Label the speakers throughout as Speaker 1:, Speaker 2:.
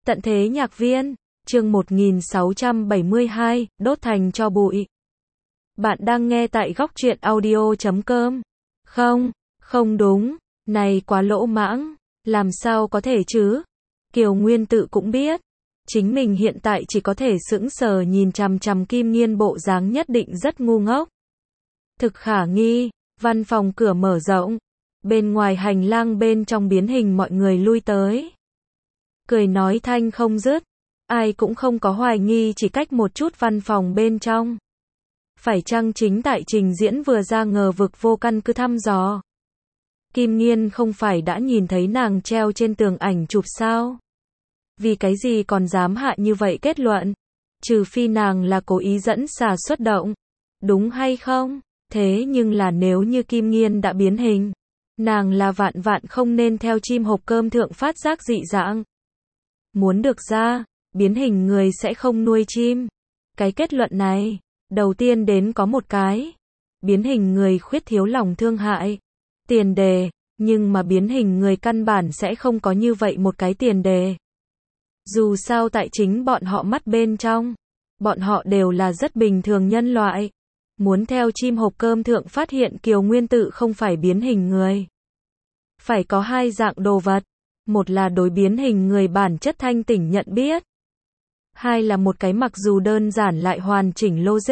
Speaker 1: Tận thế nhạc viên, chương 1672, đốt thành tro bụi. Bạn đang nghe tại góc truyện audio.com. Không, không đúng, này quá lỗ mãng, làm sao có thể chứ? Kiều Nguyên tự cũng biết, chính mình hiện tại chỉ có thể sững sờ nhìn chằm chằm Kim Nghiên bộ dáng nhất định rất ngu ngốc. Thực khả nghi, văn phòng cửa mở rộng, bên ngoài hành lang bên trong biến hình mọi người lui tới. Cười nói thanh không dứt, ai cũng không có hoài nghi chỉ cách một chút văn phòng bên trong. Phải chăng chính tại trình diễn vừa ra ngờ vực vô căn cứ thăm dò. Kim Nghiên không phải đã nhìn thấy nàng treo trên tường ảnh chụp sao? Vì cái gì còn dám hạ như vậy kết luận? Trừ phi nàng là cố ý dẫn xà xuất động. Đúng hay không? Thế nhưng là nếu như Kim Nghiên đã biến hình, nàng là vạn vạn không nên theo chim hộp cơm thượng phát giác dị dạng. Muốn được ra, biến hình người sẽ không nuôi chim. Cái kết luận này, đầu tiên đến có một cái. Biến hình người khuyết thiếu lòng thương hại. Tiền đề, nhưng mà biến hình người căn bản sẽ không có như vậy một cái tiền đề. Dù sao tại chính bọn họ mắt bên trong, bọn họ đều là rất bình thường nhân loại. Muốn theo chim hộp cơm thượng phát hiện Kiều Nguyên tự không phải biến hình người. Phải có hai dạng đồ vật. Một là đối biến hình người bản chất thanh tỉnh nhận biết. Hai là một cái mặc dù đơn giản lại hoàn chỉnh logic.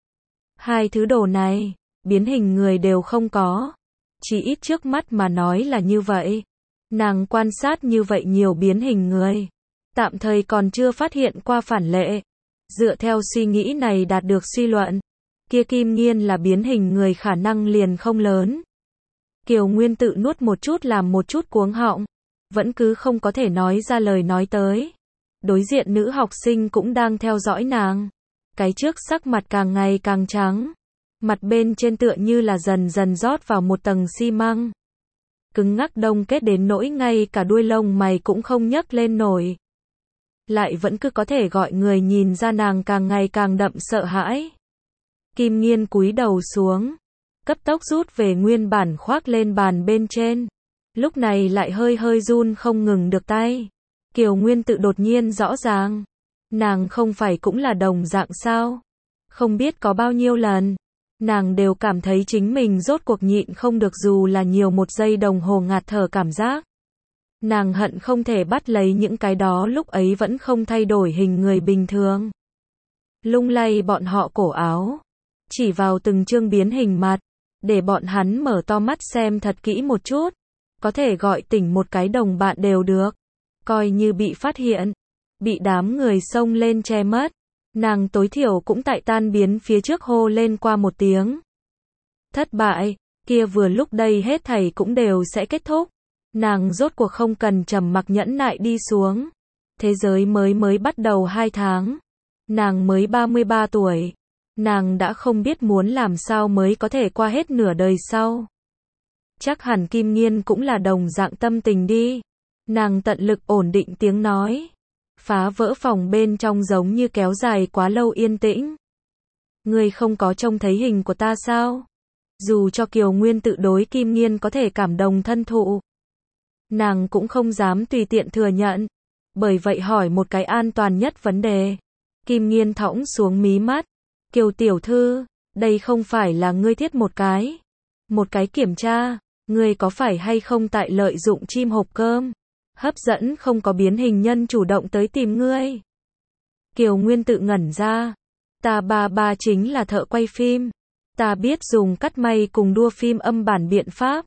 Speaker 1: Hai thứ đồ này, biến hình người đều không có. Chỉ ít trước mắt mà nói là như vậy. Nàng quan sát như vậy nhiều biến hình người. Tạm thời còn chưa phát hiện qua phản lệ. Dựa theo suy nghĩ này đạt được suy luận. Kia Kim Nghiên là biến hình người khả năng liền không lớn. Kiều Nguyên tự nuốt một chút làm một chút cuống họng. Vẫn cứ không có thể nói ra lời nói tới. Đối diện nữ học sinh cũng đang theo dõi nàng. Cái trước sắc mặt càng ngày càng trắng. Mặt bên trên tựa như là dần dần rót vào một tầng xi măng. Cứng ngắc đông kết đến nỗi ngay cả đuôi lông mày cũng không nhấc lên nổi. Lại vẫn cứ có thể gọi người nhìn ra nàng càng ngày càng đậm sợ hãi. Kim Nghiên cúi đầu xuống. Cấp tốc rút về nguyên bản khoác lên bàn bên trên. Lúc này lại hơi hơi run không ngừng được tay. Kiều Nguyên tự đột nhiên rõ ràng. Nàng không phải cũng là đồng dạng sao? Không biết có bao nhiêu lần. Nàng đều cảm thấy chính mình rốt cuộc nhịn không được dù là nhiều một giây đồng hồ ngạt thở cảm giác. Nàng hận không thể bắt lấy những cái đó lúc ấy vẫn không thay đổi hình người bình thường. Lung lay bọn họ cổ áo. Chỉ vào từng chương biến hình mặt. Để bọn hắn mở to mắt xem thật kỹ một chút. Có thể gọi tỉnh một cái đồng bạn đều được. Coi như bị phát hiện. Bị đám người xông lên che mất. Nàng tối thiểu cũng tại tan biến phía trước hô lên qua một tiếng. Thất bại, kia vừa lúc đây hết thảy cũng đều sẽ kết thúc. Nàng rốt cuộc không cần trầm mặc nhẫn nại đi xuống. Thế giới mới bắt đầu 2 tháng. Nàng mới 33 tuổi. Nàng đã không biết muốn làm sao mới có thể qua hết nửa đời sau. Chắc hẳn Kim Nghiên cũng là đồng dạng tâm tình đi. Nàng tận lực ổn định tiếng nói. Phá vỡ phòng bên trong giống như kéo dài quá lâu yên tĩnh. Ngươi không có trông thấy hình của ta sao? Dù cho Kiều Nguyên tự đối Kim Nghiên có thể cảm động thân thụ. Nàng cũng không dám tùy tiện thừa nhận. Bởi vậy hỏi một cái an toàn nhất vấn đề. Kim Nghiên thõng xuống mí mắt. Kiều tiểu thư, đây không phải là ngươi thiết một cái. Một cái kiểm tra, ngươi có phải hay không tại lợi dụng chim hộp cơm? Hấp dẫn không có biến hình nhân chủ động tới tìm ngươi. Kiều Nguyên tự ngẩn ra. Ta ba chính là thợ quay phim. Ta biết dùng cắt may cùng đua phim âm bản biện pháp.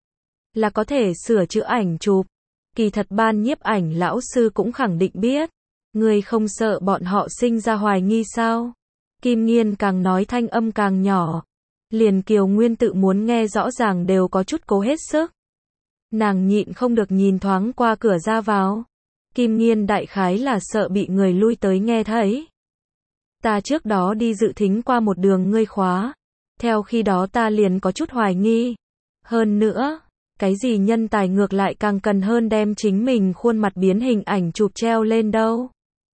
Speaker 1: Là có thể sửa chữa ảnh chụp. Kỳ thật ban nhiếp ảnh lão sư cũng khẳng định biết. Ngươi không sợ bọn họ sinh ra hoài nghi sao? Kim Nghiên càng nói thanh âm càng nhỏ. Liền Kiều Nguyên tự muốn nghe rõ ràng đều có chút cố hết sức. Nàng nhịn không được nhìn thoáng qua cửa ra vào. Kim Nghiên đại khái là sợ bị người lui tới nghe thấy. Ta trước đó đi dự thính qua một đường ngươi khóa. Theo khi đó ta liền có chút hoài nghi. Hơn nữa, cái gì nhân tài ngược lại càng cần hơn đem chính mình khuôn mặt biến hình ảnh chụp treo lên đâu.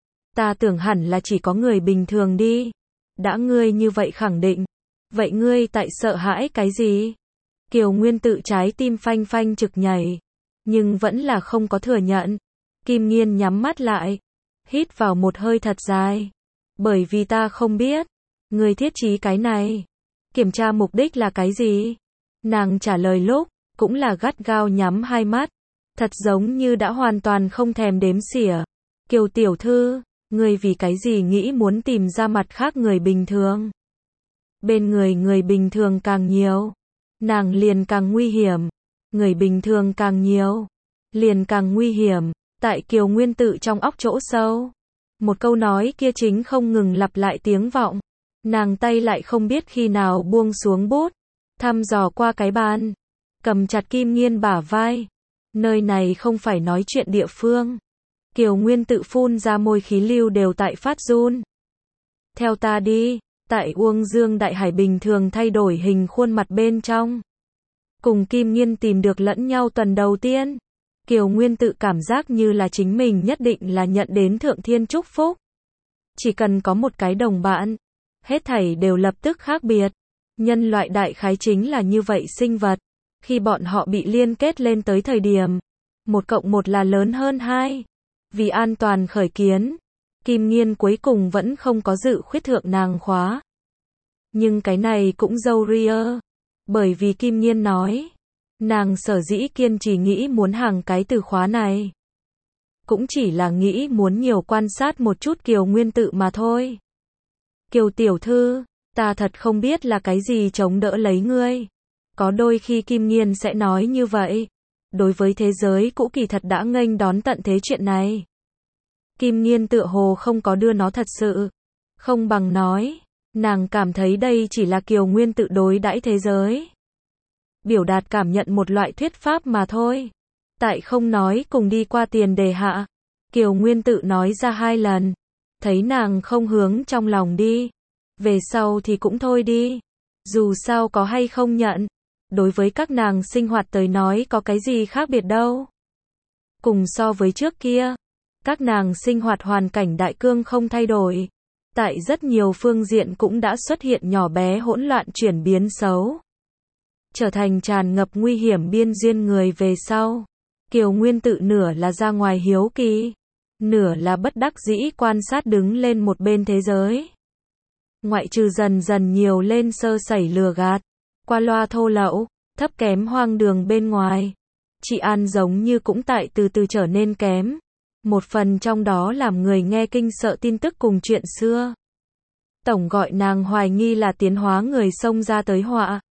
Speaker 1: Ta tưởng hẳn là chỉ có người bình thường đi. Đã ngươi như vậy khẳng định. Vậy ngươi tại sợ hãi cái gì? Kiều Nguyên tự trái tim phanh phanh trực nhảy. Nhưng vẫn là không có thừa nhận. Kim Nghiên nhắm mắt lại, hít vào một hơi thật dài. Bởi vì ta không biết, ngươi thiết trí cái này. Kiểm tra mục đích là cái gì? Nàng trả lời lúc, cũng là gắt gao nhắm hai mắt. Thật giống như đã hoàn toàn không thèm đếm xỉa. Kiều tiểu thư, ngươi vì cái gì nghĩ muốn tìm ra mặt khác người bình thường? Bên người bình thường càng nhiều, nàng liền càng nguy hiểm. Người bình thường càng nhiều, liền càng nguy hiểm. Tại Kiều Nguyên Tự trong óc chỗ sâu, một câu nói kia chính không ngừng lặp lại tiếng vọng. Nàng tay lại không biết khi nào buông xuống bút, thăm dò qua cái bàn, cầm chặt Kim Nghiên bả vai. Nơi này không phải nói chuyện địa phương. Kiều Nguyên Tự phun ra môi, khí lưu đều tại phát run. Theo ta đi. Tại Uông Dương Đại Hải bình thường thay đổi hình khuôn mặt bên trong, cùng Kim Nghiên tìm được lẫn nhau tuần đầu tiên, Kiều Nguyên Tự cảm giác như là chính mình nhất định là nhận đến thượng thiên chúc phúc. Chỉ cần có một cái đồng bạn, hết thảy đều lập tức khác biệt. Nhân loại đại khái chính là như vậy sinh vật. Khi bọn họ bị liên kết lên tới thời điểm, 1+1 là lớn hơn 2. Vì an toàn khởi kiến, Kim Nghiên cuối cùng vẫn không có dự khuyết thượng nàng khóa. Nhưng cái này cũng dâu ria. Bởi vì Kim Nghiên nói, nàng sở dĩ kiên trì nghĩ muốn hàng cái từ khóa này, cũng chỉ là nghĩ muốn nhiều quan sát một chút Kiều Nguyên Tự mà thôi. Kiều tiểu thư, ta thật không biết là cái gì chống đỡ lấy ngươi. Có đôi khi Kim Nghiên sẽ nói như vậy. Đối với thế giới cũ kỳ thật đã nghênh đón tận thế chuyện này. Kim Nghiên tựa hồ không có đưa nó thật sự. Không bằng nói, nàng cảm thấy đây chỉ là Kiều Nguyên Tự đối đãi thế giới, biểu đạt cảm nhận một loại thuyết pháp mà thôi. Tại không nói cùng đi qua tiền đề hạ, Kiều Nguyên Tự nói ra 2 lần. Thấy nàng không hướng trong lòng đi, về sau thì cũng thôi đi. Dù sao có hay không nhận, đối với các nàng sinh hoạt tới nói có cái gì khác biệt đâu. Cùng so với trước kia, các nàng sinh hoạt hoàn cảnh đại cương không thay đổi. Tại rất nhiều phương diện cũng đã xuất hiện nhỏ bé hỗn loạn chuyển biến xấu, trở thành tràn ngập nguy hiểm biên duyên người về sau. Kiều Nguyên Tự nửa là ra ngoài hiếu kỳ, nửa là bất đắc dĩ quan sát đứng lên một bên thế giới. Ngoại trừ dần dần nhiều lên sơ sẩy lừa gạt, qua loa thô lậu, thấp kém hoang đường bên ngoài, chị An giống như cũng tại từ từ trở nên kém. Một phần trong đó làm người nghe kinh sợ tin tức cùng chuyện xưa. Tổng gọi nàng hoài nghi là tiến hóa người xông ra tới họa.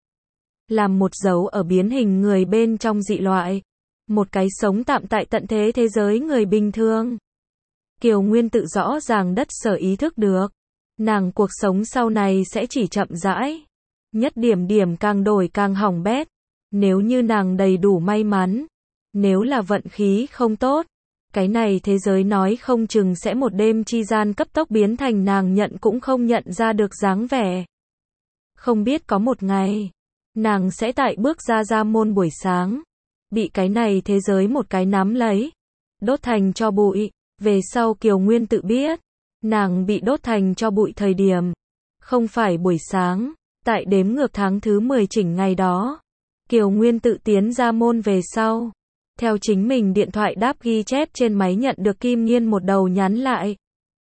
Speaker 1: Làm một dấu ở biến hình người bên trong dị loại. Một cái sống tạm tại tận thế thế giới người bình thường. Kiều Nguyên Tự rõ ràng đất sở ý thức được. Nàng cuộc sống sau này sẽ chỉ chậm rãi. Nhất điểm điểm càng đổi càng hỏng bét. Nếu như nàng đầy đủ may mắn. Nếu là vận khí không tốt. Cái này thế giới nói không chừng sẽ một đêm chi gian cấp tốc biến thành nàng nhận cũng không nhận ra được dáng vẻ. Không biết có một ngày, nàng sẽ tại bước ra môn buổi sáng, bị cái này thế giới một cái nắm lấy, đốt thành tro bụi. Về sau Kiều Nguyên Tự biết, nàng bị đốt thành tro bụi thời điểm, không phải buổi sáng, tại đếm ngược tháng thứ 10 chỉnh ngày đó. Kiều Nguyên Tự tiến ra môn về sau, theo chính mình điện thoại đáp ghi chép trên máy nhận được Kim Nghiên một đầu nhắn lại.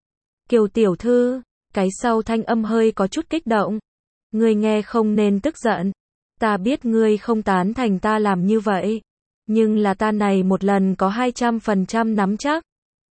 Speaker 1: Kiều tiểu thư, cái sau thanh âm hơi có chút kích động. Ngươi nghe không nên tức giận. Ta biết ngươi không tán thành ta làm như vậy. Nhưng là ta này một lần có 200% nắm chắc.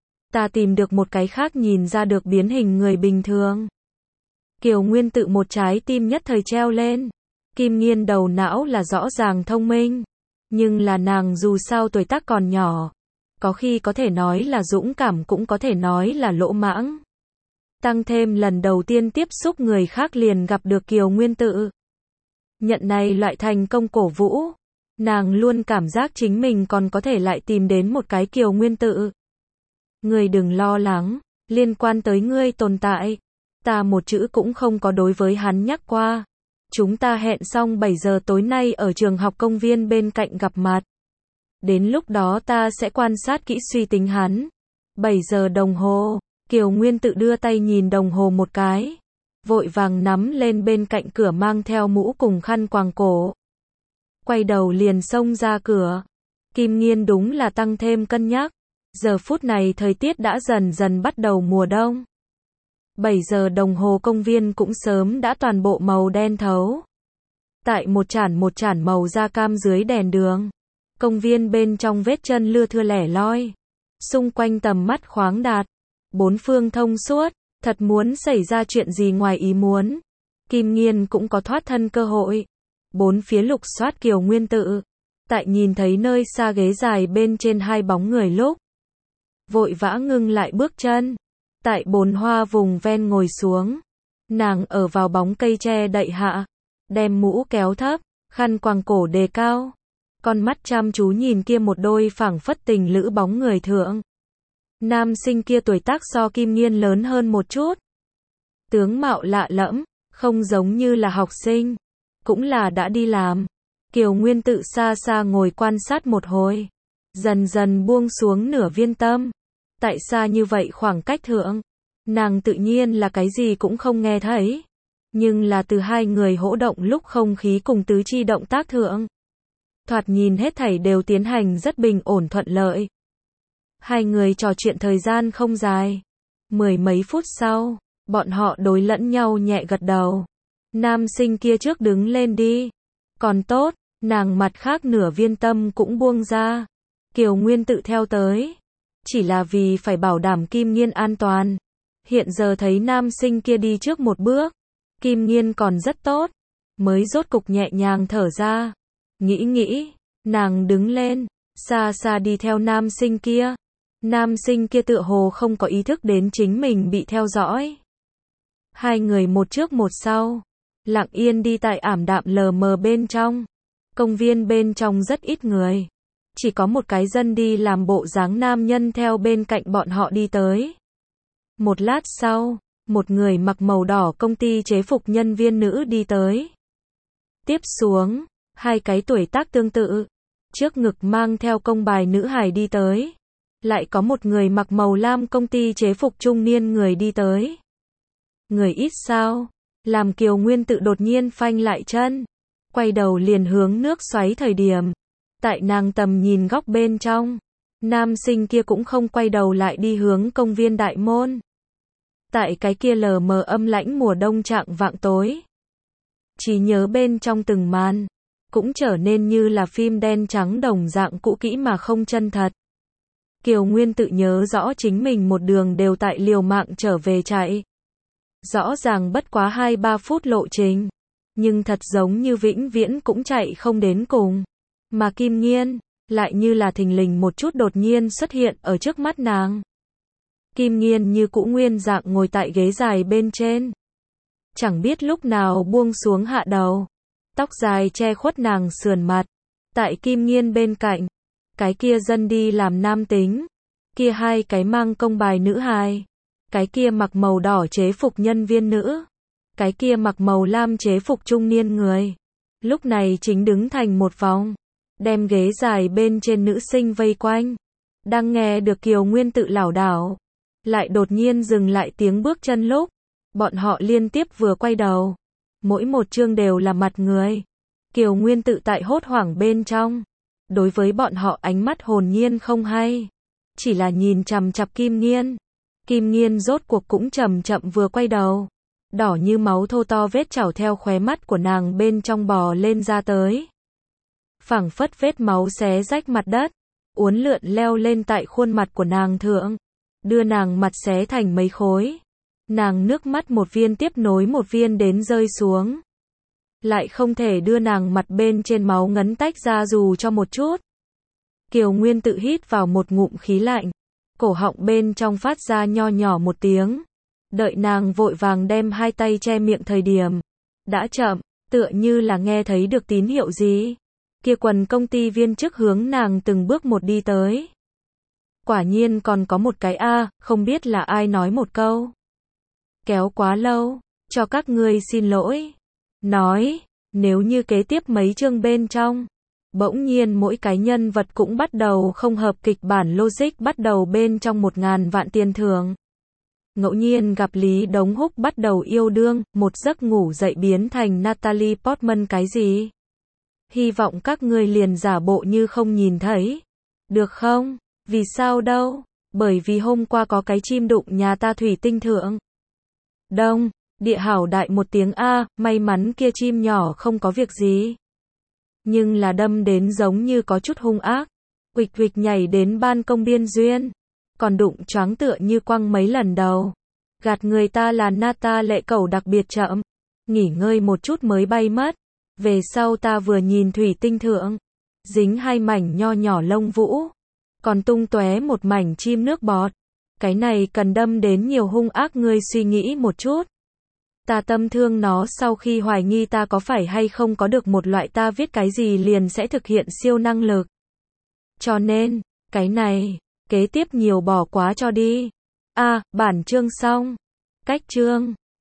Speaker 1: Ta tìm được một cái khác nhìn ra được biến hình người bình thường. Kiều Nguyên Tự một trái tim nhất thời treo lên. Kim Nghiên đầu não là rõ ràng thông minh. Nhưng là nàng dù sao tuổi tác còn nhỏ. Có khi có thể nói là dũng cảm cũng có thể nói là lỗ mãng. Tăng thêm lần đầu tiên tiếp xúc người khác liền gặp được Kiều Nguyên Tự. Nhận này loại thành công cổ vũ. Nàng luôn cảm giác chính mình còn có thể lại tìm đến một cái Kiều Nguyên Tự. Ngươi đừng lo lắng, liên quan tới ngươi tồn tại. Ta một chữ cũng không có đối với hắn nhắc qua. Chúng ta hẹn xong 7 giờ tối nay ở trường học công viên bên cạnh gặp mặt. Đến lúc đó ta sẽ quan sát kỹ suy tính hắn. 7 giờ đồng hồ, Kiều Nguyên Tự đưa tay nhìn đồng hồ một cái. Vội vàng nắm lên bên cạnh cửa mang theo mũ cùng khăn quàng cổ. Quay đầu liền xông ra cửa. Kim Nghiên đúng là tăng thêm cân nhắc. Giờ phút này thời tiết đã dần dần bắt đầu mùa đông. 7 giờ đồng hồ công viên cũng sớm đã toàn bộ màu đen thấu. Tại một chản màu da cam dưới đèn đường. Công viên bên trong vết chân lưa thưa lẻ loi. Xung quanh tầm mắt khoáng đạt. Bốn phương thông suốt. Thật muốn xảy ra chuyện gì ngoài ý muốn. Kim Nghiên cũng có thoát thân cơ hội. Bốn phía lục soát Kiều Nguyên Tự. Tại nhìn thấy nơi xa ghế dài bên trên hai bóng người lúc. Vội vã ngưng lại bước chân. Tại bồn hoa vùng ven ngồi xuống. Nàng ở vào bóng cây che đậy hạ. Đem mũ kéo thấp. Khăn quàng cổ đề cao. Con mắt chăm chú nhìn kia một đôi phảng phất tình lữ bóng người thượng. Nam sinh kia tuổi tác so Kim Nghiên lớn hơn một chút. Tướng mạo lạ lẫm. Không giống như là học sinh. Cũng là đã đi làm. Kiều Nguyên Tự xa xa ngồi quan sát một hồi. Dần dần buông xuống nửa viên tâm. Tại xa như vậy khoảng cách thượng. Nàng tự nhiên là cái gì cũng không nghe thấy. Nhưng là từ hai người hỗ động lúc không khí cùng tứ chi động tác thượng. Thoạt nhìn hết thảy đều tiến hành rất bình ổn thuận lợi. Hai người trò chuyện thời gian không dài. 10 mấy phút sau, bọn họ đối lẫn nhau nhẹ gật đầu. Nam sinh kia trước đứng lên đi. Còn tốt, nàng mặt khác nửa viên tâm cũng buông ra. Kiều Nguyên Tự theo tới. Chỉ là vì phải bảo đảm Kim Nghiên an toàn. Hiện giờ thấy nam sinh kia đi trước một bước. Kim Nghiên còn rất tốt. Mới rốt cục nhẹ nhàng thở ra. Nghĩ, nàng đứng lên. Xa xa đi theo nam sinh kia. Nam sinh kia tựa hồ không có ý thức đến chính mình bị theo dõi. Hai người một trước một sau. Lặng yên đi tại ảm đạm lờ mờ bên trong. Công viên bên trong rất ít người. Chỉ có một cái dân đi làm bộ dáng nam nhân theo bên cạnh bọn họ đi tới. Một lát sau, một người mặc màu đỏ công ty chế phục nhân viên nữ đi tới. Tiếp xuống, hai cái tuổi tác tương tự. Trước ngực mang theo công bài nữ hài đi tới. Lại có một người mặc màu lam công ty chế phục trung niên người đi tới. Người ít sao? Làm Kiều Nguyên Tự đột nhiên phanh lại chân. Quay đầu liền hướng nước xoáy thời điểm. Tại nàng tầm nhìn góc bên trong. Nam sinh kia cũng không quay đầu lại đi hướng công viên đại môn. Tại cái kia lờ mờ âm lãnh mùa đông trạng vạng tối. Chỉ nhớ bên trong từng màn. Cũng trở nên như là phim đen trắng đồng dạng cũ kỹ mà không chân thật. Kiều Nguyên Tự nhớ rõ chính mình một đường đều tại liều mạng trở về chạy. Rõ ràng bất quá 2-3 phút lộ trình. Nhưng thật giống như vĩnh viễn cũng chạy không đến cùng. Mà Kim Nghiên, lại như là thình lình một chút đột nhiên xuất hiện ở trước mắt nàng. Kim Nghiên như cũ nguyên dạng ngồi tại ghế dài bên trên. Chẳng biết lúc nào buông xuống hạ đầu. Tóc dài che khuất nàng sườn mặt. Tại Kim Nghiên bên cạnh. Cái kia dân đi làm nam tính. Kia hai cái mang công bài nữ hài. Cái kia mặc màu đỏ chế phục nhân viên nữ. Cái kia mặc màu lam chế phục trung niên người. Lúc này chính đứng thành một vòng. Đem ghế dài bên trên nữ sinh vây quanh. Đang nghe được Kiều Nguyên Tự lảo đảo. Lại đột nhiên dừng lại tiếng bước chân lúc. Bọn họ liên tiếp vừa quay đầu. Mỗi một chương đều là mặt người. Kiều Nguyên Tự tại hốt hoảng bên trong. Đối với bọn họ ánh mắt hồn nhiên không hay. Chỉ là nhìn chằm chằm Kim Nghiên. Kim Nghiên rốt cuộc cũng chậm chậm vừa quay đầu. Đỏ như máu thô to vết chảo theo khóe mắt của nàng bên trong bò lên ra tới. Phảng phất vết máu xé rách mặt đất. Uốn lượn leo lên tại khuôn mặt của nàng thượng. Đưa nàng mặt xé thành mấy khối. Nàng nước mắt một viên tiếp nối một viên đến rơi xuống. Lại không thể đưa nàng mặt bên trên máu ngấn tách ra dù cho một chút. Kiều Nguyên Tự hít vào một ngụm khí lạnh. Cổ họng bên trong phát ra nho nhỏ một tiếng. Đợi nàng vội vàng đem hai tay che miệng thời điểm. Đã chậm, tựa như là nghe thấy được tín hiệu gì. Kia quần công ty viên chức hướng nàng từng bước một đi tới. Quả nhiên còn có một cái không biết là ai nói một câu. Kéo quá lâu, cho các ngươi xin lỗi. Nói, nếu như kế tiếp mấy chương bên trong. Bỗng nhiên mỗi cái nhân vật cũng bắt đầu không hợp kịch bản logic bắt đầu bên trong 1000 vạn tiền thưởng. Ngẫu nhiên gặp Lý Đống Húc bắt đầu yêu đương, một giấc ngủ dậy biến thành Natalie Portman cái gì? Hy vọng các ngươi liền giả bộ như không nhìn thấy. Được không? Vì sao đâu? Bởi vì hôm qua có cái chim đụng nhà ta thủy tinh thượng. Đông, địa hảo đại một tiếng a, may mắn kia chim nhỏ không có việc gì. Nhưng là đâm đến giống như có chút hung ác. Uịch uịch nhảy đến ban công biên duyên. Còn đụng choáng tựa như quăng mấy lần đầu. Gạt người ta là Nata lệ cẩu đặc biệt chậm. Nghỉ ngơi một chút mới bay mất. Về sau ta vừa nhìn thủy tinh thượng. Dính hai mảnh nho nhỏ lông vũ. Còn tung tóe một mảnh chim nước bọt. Cái này cần đâm đến nhiều hung ác, ngươi suy nghĩ một chút. Ta tâm thương nó sau khi hoài nghi ta có phải hay không có được một loại ta viết cái gì liền sẽ thực hiện siêu năng lực. Cho nên, cái này, kế tiếp nhiều bỏ quá cho đi. Bản chương xong. Cách chương.